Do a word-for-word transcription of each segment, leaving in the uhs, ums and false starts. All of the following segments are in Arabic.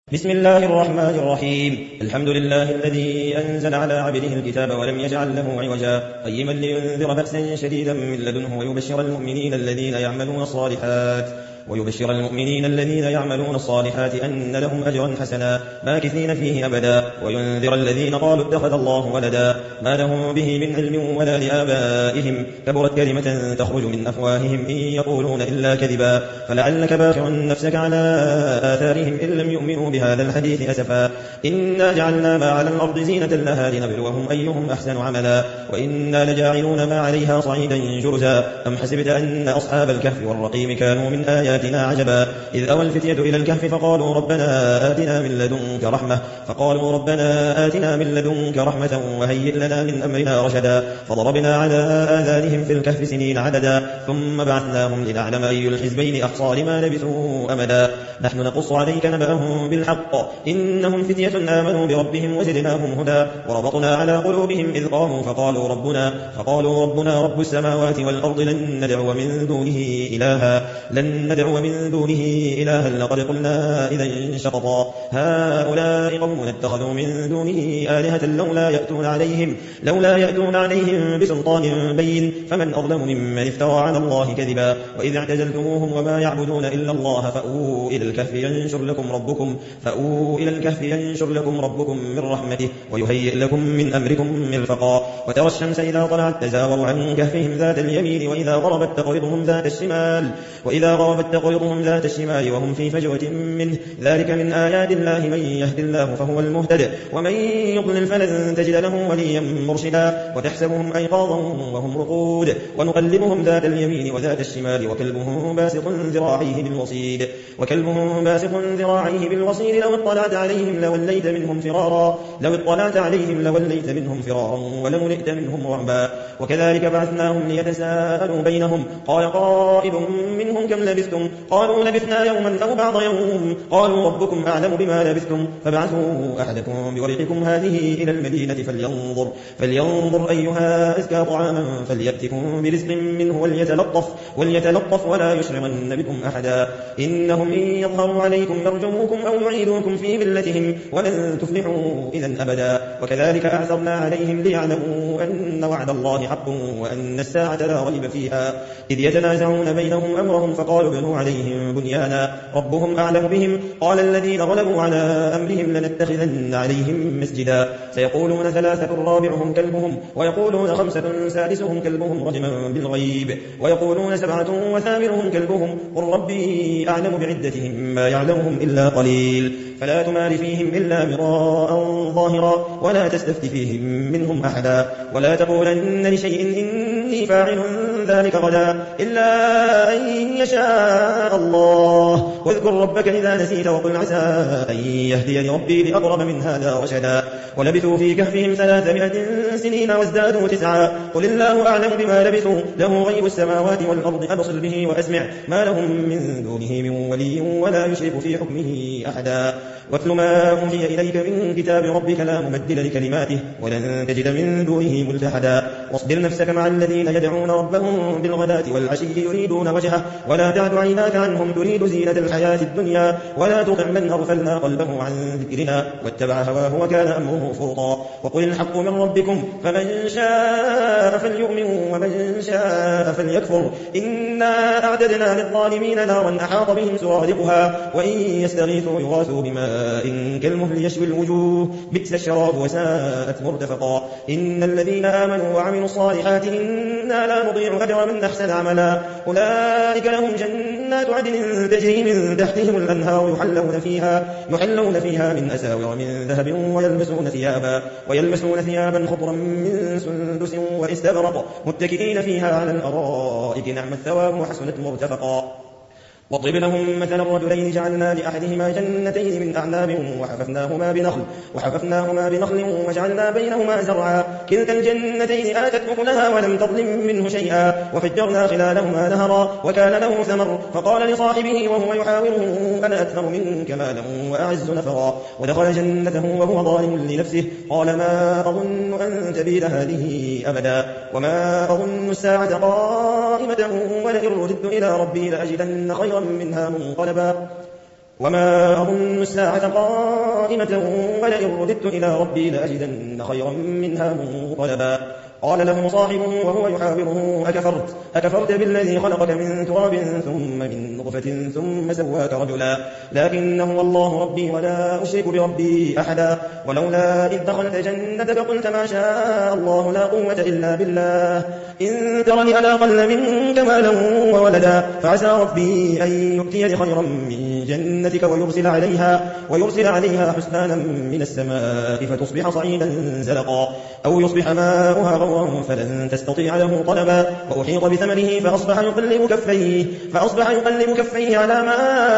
بسم الله الرحمن الرحيم. الحمد لله الذي أنزل على عبده الكتاب ولم يجعل له عوجا قيما لينذر بأسا شديدا من لدنه ويبشر المؤمنين الذين يعملون الصالحات ويبشر المؤمنين الذين يعملون الصالحات أن لهم أجرا حسنا ماكثين فيه أبدا وينذر الذين قالوا اتخذ الله ولدا ما لهم به من علم ولا لآبائهم كبرت كلمة تخرج من أفواههم إن يقولون إلا كذبا فلعلك باخع نفسك على آثارهم إن لم يؤمنوا بهذا الحديث أسفا إنا جعلنا ما على الأرض زينة لها لنبلوهم أيهم أحسن عملا وإنا لجاعلون ما عليها صعيدا جرزا أم حسبت أن أصحاب الكهف والرقيم كانوا من آيات عجبا إذ أوى الفتية إلى الكهف فقالوا ربنا آتنا من لدنك رحمة فقالوا ربنا آتنا من لدنك رحمة وهيئ لنا من أمرنا رشدا فضربنا على آذانهم في الكهف سنين عددا ثم بعثناهم لنعلم أي الحزبين أحصى لما لبثوا أمدا نحن نقص عليك نبأهم بالحق إنهم فتية آمنوا بربهم وزدناهم هدى وربطنا على قلوبهم إذ قاموا فقالوا ربنا فقالوا ربنا رب السماوات والأرض لن ندعو من دونه إلها لن ندعو ومن دونه إلها لقد قلنا إذا شططا هؤلاء قوم اتخذوا من دونه آلهة لولا يأتون عليهم لولا يأتون عليهم بسلطان بين فمن أظلم ممن افترى على الله كذبا وإذ اعتزلتموهم وما يعبدون إلا الله فأووا إلى الكهف ينشر لكم ربكم فأووا إلى الكهف ينشر لكم ربكم من رحمته ويهيئ لكم من أمركم مرفقا وترى الشمس إذا طلعت تزاور عن كهفهم ذات اليمين وإذا غربت تقرضهم ذات الشمال وإذا غربت تقرضهم ذات الشمال وهم في فجوة منه ذلك من آيات الله من يهد الله فهو المهتد ومن يضلل فلن تجد له وليا مرشدا وتحسبهم أيقاظا وهم رقود ونقلبهم ذات اليمين وذات الشمال وكلبهم باسط ذراعيه بالوصيد وكلبهم باسط ذراعيه بالوصيد لو اطلعت عليهم لوليت منهم فرارا لو اطلعت عليهم لوليت منهم فرارا ولملئت منهم رعبا وكذلك بعثناهم ليتساءلوا بينهم قال قائل منهم كم لبثتم قالوا لبثنا يوما أو بعض يوم قالوا ربكم أعلم بما لبثتم فابعثوا أحدكم بورقكم هذه إلى المدينة فلينظر, فلينظر أيها أزكى طعاما فليأتكم برزق منه وليتلطف, وليتلطف ولا يشرمن بكم أحدا إنهم إن يظهروا عليكم يرجموكم أو يعيدوكم في ملتهم ولن تفلحوا إذا أبدا وكذلك أعثرنا عليهم ليعلموا أن وعد الله حق وأن الساعة لا ريب فيها إذ يتنازعون بينهم أمرهم فقالوا ابنوا عليهم بنيانا ربهم أعلم بهم قال الذين غلبوا على أمرهم لنتخذن عليهم مسجدا سيقولون ثلاثة رابعهم كلبهم ويقولون خمسة سادسهم كلبهم رجما بالغيب ويقولون سبعة وثامنهم كلبهم قل ربي أعلم بعدتهم ما يعلمهم إلا قليل فلا تمار فيهم إلا مراء ظاهرا ولا تستفت فيهم منهم أحدا ولا تقولن لشيء إني فاعل ذلك غدا إلا أن يشاء الله واذكر ربك إذا نسيت وقل عسى أن يهديني ربي لأقرب من هذا رشدا ولبثوا في كهفهم ثلاثمائة سنين وازدادوا تسعا قل الله أعلم بما لبثوا له غيب السماوات والأرض أبصر به وأسمع ما لهم من دونه من ولي ولا يشرك في حكمه أحدا واتل ما أوحي إليك من كتاب ربك لا مبدل لكلماته ولن تجد من دونه ملتحدا واصبر نفسك مع الذين يدعون ربهم بالغداة والعشي يريدون وجهه ولا تعد عيناك عنهم تريد زينة الحياة الدنيا ولا تطع من أغفلنا قلبه عن ذكرنا واتبع هواه وكان أمره فرطا وقل الحق من ربكم فمن شاء فليؤمن ومن شاء فليكفر إنا أعددنا للظالمين نارا أحاط بهم سرادقها وإن يستغيثوا يغاثوا بماء إن كالمهل يشوي الوجوه بئس الشراب وساءت مرتفقا إن الذين آمنوا وعملوا الصالحات إنا لا نضيع أجر من أحسن عملا أولئك لهم جنات عدن تجري من تحتهم الأنهار يحلون فيها, يحلون فيها من أساور من ذهب ويلبسون ثيابا, ويلبسون ثيابا خضرا من سندس واستبرق متكئين فيها على الأرائك نعم الثواب وحسنت مرتفقا واضرب لهم مثل الرجلين جعلنا لأحدهما جنتين من أعناب وحففناهما بنخل, وحففناهما بنخل وجعلنا بينهما زرعا كلتا الجنتين آتت أكلها ولم تظلم منه شيئا وفجرنا خلالهما نهرا وكان له ثمر فقال لصاحبه وهو يحاوره أنا أكثر منك مالا وأعز نفرا ودخل جنته وهو ظالم لنفسه قال ما أظن أن تبيد هذه أبدا وما أظن الساعة قائمة ولئن رددت إلى ربي لأجدن خيرا منها منقلبا وما أظن الساعة قائمة ولئن رددت إلى ربي لأجدن خيرا منها منقلبا قال له صاحبه وهو يحاوره أكفرت, أكفرت بالذي خلقك من تراب ثم من نطفة ثم سواك رجلا لكن هو الله ربي ولا أشرك بربي أحدا ولولا إذ دخلت جنتك قلت ما شاء الله لا قوة إلا بالله إن ترني أنا أقل منك مالا وولدا فعسى ربي أن يؤتيني خيرا من جنتك ويرسل عليها, ويرسل عليها حسبانا من السماء فتصبح صعيدا زلقا أو يصبح ماؤها غورا فلن تستطيع له طلبا وأحيط بثمره فأصبح يقلب كفيه, فأصبح يقلب كفيه على ما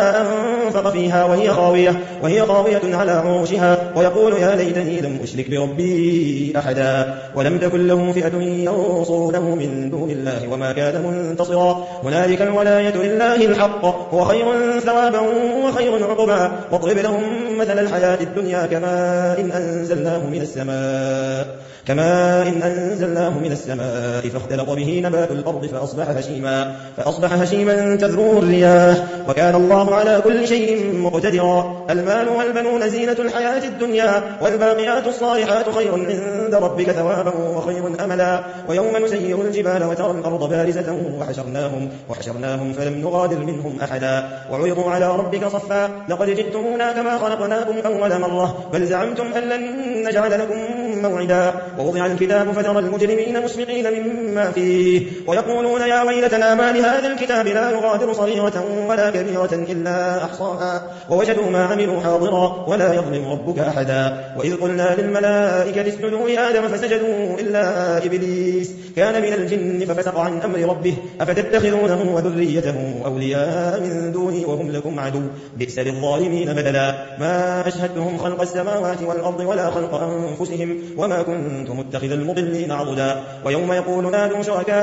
أنفق فيها وهي خاوية, وهي خاوية على عروشها ويقول يا ليتني لم أشرك بربي أحدا ولم تكن له فئة ينصرونه من دون الله وما كان منتصرا هنالك الولاية لله الحق هو خير ثوابا وخير عقبا واضرب لهم مثل الحياة الدنيا كماء إن أنزلناه من السماء كما إن أنزلناه من السماء فاختلط به نبات الأرض فأصبح هشيما, فأصبح هشيما تذروه الرياح وكان الله على كل شيء مقتدرا المال والبنون زينة الحياة الدنيا والباقيات الصالحات خير عند ربك ثوابا وخير أملا ويوم نسير الجبال وترى الأرض بارزة وحشرناهم, وحشرناهم فلم نغادر منهم أحدا وعرضوا على ربك صفا لقد جئتمونا كما خلقناكم أول مرة بل زعمتم أن لن نجعل لكم موعدا ووضع الكتاب فترى المجرمين مشفقين مما فيه ويقولون يا ويلتنا ما لهذا الكتاب لا يغادر صغيرة ولا كبيرة إلا أحصاها ووجدوا ما عملوا حاضرا ولا يظلم ربك أحدا وإذ قلنا للملائكة اسجدوا لآدم فسجدوا إلا إبليس كان من الجن ففسق عن أمر ربه أفتتخذونه وذريته أولياء من دوني وهم لكم عدو بئس للظالمين بدلا ما أشهدتهم خلق السماوات والأرض ولا خلق أنفسهم وما كنت متخذ المضلين عضدا ويوم يقول نادوا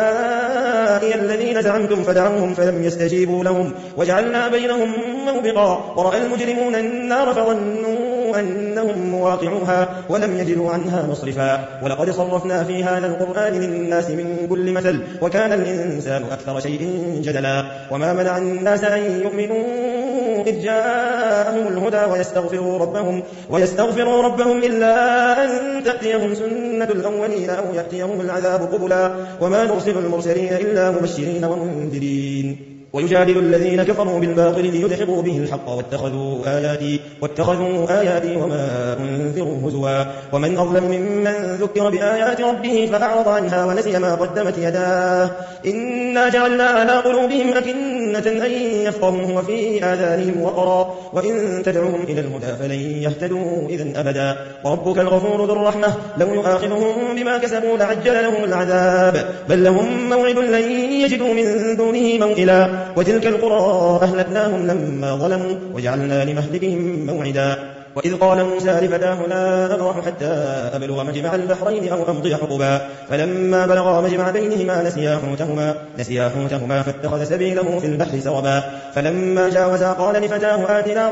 شركائي الذين زعمتم فدعوهم فلم يستجيبوا لهم وجعلنا بينهم موبقا ورأى المجرمون النار فظنوا أنهم مواقعوها ولم يجدوا عنها مصرفا ولقد صرفنا في هذا القرآن للناس من كل مثل وكان الإنسان أكثر شيء جدلا وما منع الناس أن يؤمنوا إذ جاءهم الهدى ويستغفروا ربهم, ويستغفروا ربهم إلا أن تأتيهم سنة الأولين أو يأتيهم العذاب قبلا وما نرسل المرسلين إلا مبشرين ومنذرين ويجادل الذين كفروا بالباطل ليدحضوا به الحق واتخذوا آياتي, واتخذوا آياتي وما أنذروا هزوا ومن أظلم ممن ذكر بآيات ربه فأعرض عنها ونسي ما قدمت يداه إنا جعلنا على قلوبهم أكنة أن يفقهوه وفي آذانهم وقرا وإن تدعوهم إلى الهدى فلن يهتدوا إذن أبدا وربك الغفور ذو الرحمة لو يؤاخذهم بما كسبوا لعجل لهم العذاب بل لهم موعد لن يجدوا من دونه موئلا وتلك القرى أهلكناهم لما ظلموا وجعلنا لمهلكهم موعدا وإذ قال موسى لفتاه لا أبرح حتى أبلغ مجمع البحرين أو أمضي حقبا فلما بلغا مجمع بينهما نسيا حوتهما, نسيا حوتهما فاتخذ سبيله في البحر سربا فلما جاوزا قال لفتاه آتنا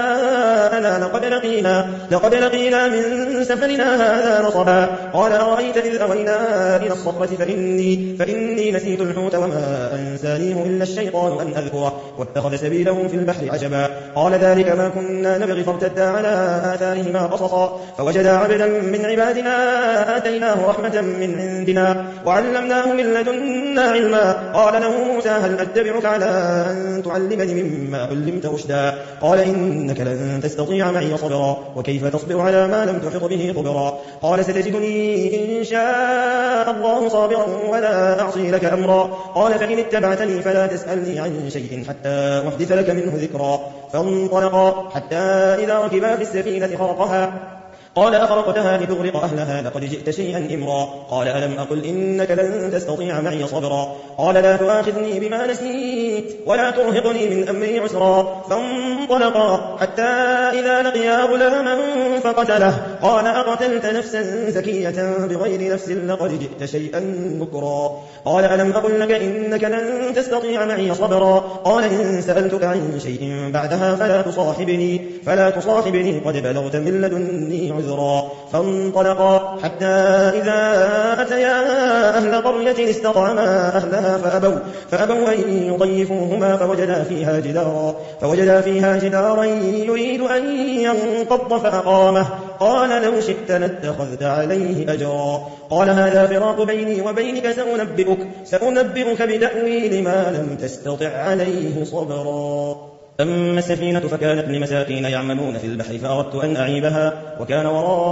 غداءنا لقد لقينا, لقد لقينا من سفرنا هذا نصبا قال أرأيت إذ أوينا إلى الصخرة فإني, فإني نسيت الحوت وما أنسانيه إلا الشيطان أن أذكره واتخذ سبيله في البحر عجبا قال ذلك ما كنا نبغي فارتدا على آثارهما قصصا فوجدا عبدا من عبادنا آتيناه رحمة من عندنا وعلمناه من لدنا علما قال له موسى هل أتبعك على أن تعلمني مما علمت رشدا قال إنك لن تستطيع معي صبرا وكيف تصبر على ما لم تحط به خبرا قال ستجدني إن شاء الله صابرا ولا أعصي لك أمرا قال فإن اتبعتني فلا تسألني عن شيء حتى أحدث لك منه ذكرا فانطلقا حتى إذا ركبا في السفينة خرقها قال أخرقتها لتغرق أهلها لقد جئت شيئا إمرا قال ألم أقل إنك لن تستطيع معي صبرا قال لا تؤاخذني بما نسيت ولا ترهقني من أمري عسرا فانطلقا حتى إذا لقيا غلاما فقتله قال أقتلت نفسا زكية بغير نفس لقد جئت شيئا نكرا قال ألم أقل لك إنك لن تستطيع معي صبرا قال إن سألتك عن شيء بعدها فلا تصاحبني, فلا تصاحبني قد بلغت من لدني عذرا فانطلقا حتى إذا أتيا أهل قرية استطعما أهلها فأبوا, فأبوا أن يضيفوهما فوجدا فيها جدارا, فوجدا فيها جدارا يريد أن ينقض فأقامه. قال لو شئت لاتخذت عليه أجرا. قال هذا فراق بيني وبينك سأنبئك, سأنبئك بتأويل ما لم تستطع عليه صبرا. أما السفينة فكانت لمساكين يعملون في البحر فأردت أن أعيبها وكان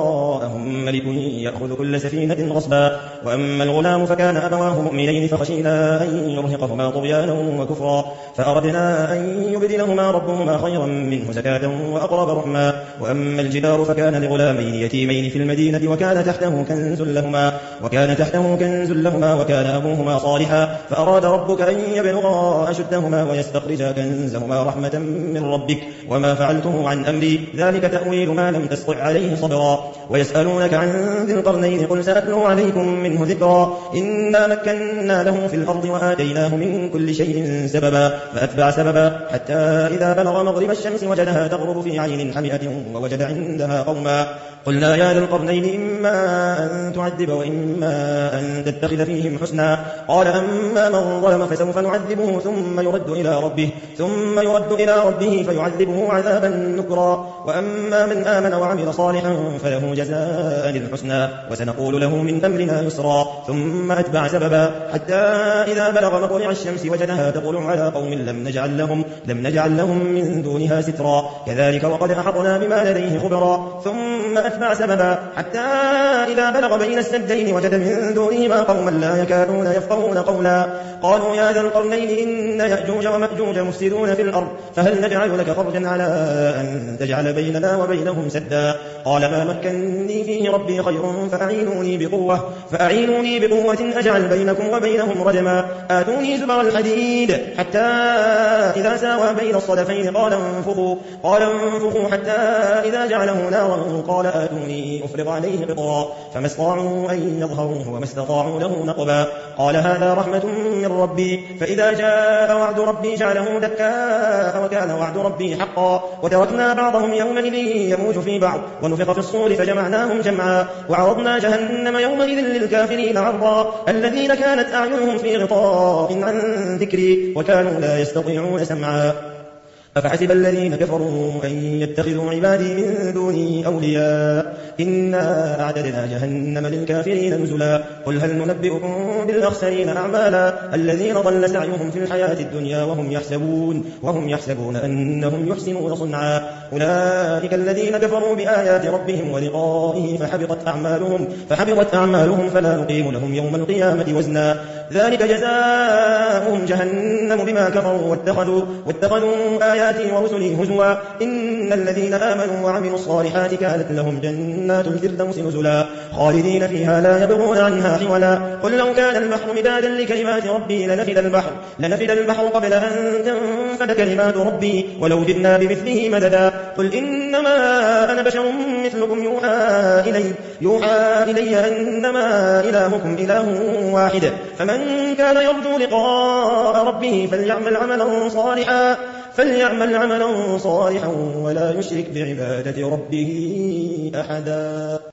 وراءهم ملك يأخذ كل سفينة غصبا. وأما الغلام فكان أبواه مؤمنين فخشينا أن يرهقهما طغيانا وكفرا فأردنا أن يبدلهما ربهما خيرا منه زكاة وأقرب رحما. وأما الجدار فكان لغلامين يتيمين في المدينة وكان تحته كنز لهما وكان تحته كنز لهما وكان أبوهما صالحا فأراد ربك أن يبلغا أشدهما ويستخرجا كنزهما رحمة من ربك وما فعلته عن أمري ذلك تأويل ما لم تستطع عليه صبرا. ويسألونك عن ذي القرنين قل سأتلو عليكم منه ذكرا. إنا مكنا له في الأرض وآتيناه من كل شيء سببا فأتبع سببا حتى إذا بلغ مغرب الشمس وجدها تغرب في عين حمئة ووجد عندها قوما. قلنا يا ذا القرنين إما أن تعذب وإما أن تتخذ فيهم حسنا. قال أما من ظلم فسوف نعذبه ثم يرد إلى ربه ثم يرد إلى ربه فيعذبه عذابا نكرا. وأما من آمن وعمل صالحا فله جزاء الحسنى وسنقول له من أمرنا يسرا. ثم أتبع سببا حتى إذا بلغ مطلع الشمس وجدها تطلع على قوم لم نجعل لهم, لم نجعل لهم من دونها سترا. كذلك وقد أحطنا بما لديه خبرا. ثم أتبع سببا حتى إذا بلغ بين السدين وجد من دونهما قوما لا يكادون يفقهون قولا. قالوا يا ذا القرنين إن يأجوج ومأجوج مفسدون في الأرض فهل نجعل لك خرجا على أن تجعل بيننا وبينهم سدا. قال ما مكنني فيه ربي خير فأعينوني بقوة, فأعينوني بقوة أجعل بينكم وبينهم رجما. آتوني زبر الحديد حتى إذا ساوى بين الصدفين قال انفخوا, قال انفخوا حتى إذا جعله نارا قال آتوني أفرغ عليه قطرا. فما استطاعوا أن يظهروه وما استطاعوا له نقبا. قال هذا رحمة من ربي فإذا جاء وعد ربي جعله دكاء وكان وعد ربي حقا. وتركنا بعضهم يومئذ يموج في بعض ونفخ في الصور فجمعناهم جمعا. وعرضنا جهنم يومئذ للكافرين عرضا الذين كانت أعينهم في غطاء عن ذكري وكانوا لا يستطيعون سمعا. أفحسب الذين كفروا أن يتخذوا عبادي من دوني أولياء إنا أعددنا جهنم للكافرين نزلا. قل هل ننبئكم بالأخسرين أعمالا الذين ضل سعيهم في الحياة الدنيا وهم يحسبون, وهم يحسبون أنهم يحسنون صنعا. أولئك الذين كفروا بآيات ربهم ولقائه فحبطت أعمالهم, فحبطت أعمالهم فلا نقيم لهم يوم القيامة وزنا. ذلك جزاؤهم جهنم بما كفروا واتخذوا, واتخذوا آياتي ورسلي هزوا. إن الذين آمنوا وعملوا الصالحات كانت لهم جنات الفردوس نزلا خالدين فيها لا يبغون عنها حولا. قل لو كان البحر مدادا لكلمات ربي لنفد البحر, لنفد البحر قبل أن تنفد كلمات ربي ولو جئنا بمثله مددا. قل إنما أنا بشر مثلكم يوحى إلي, يوحى إلي أنما إلهكم إله واحد فمن كان يرجو لقاء ربه فليعمل عملا صالحا, فليعمل عملا صالحا ولا يشرك بعبادة ربه أحدا.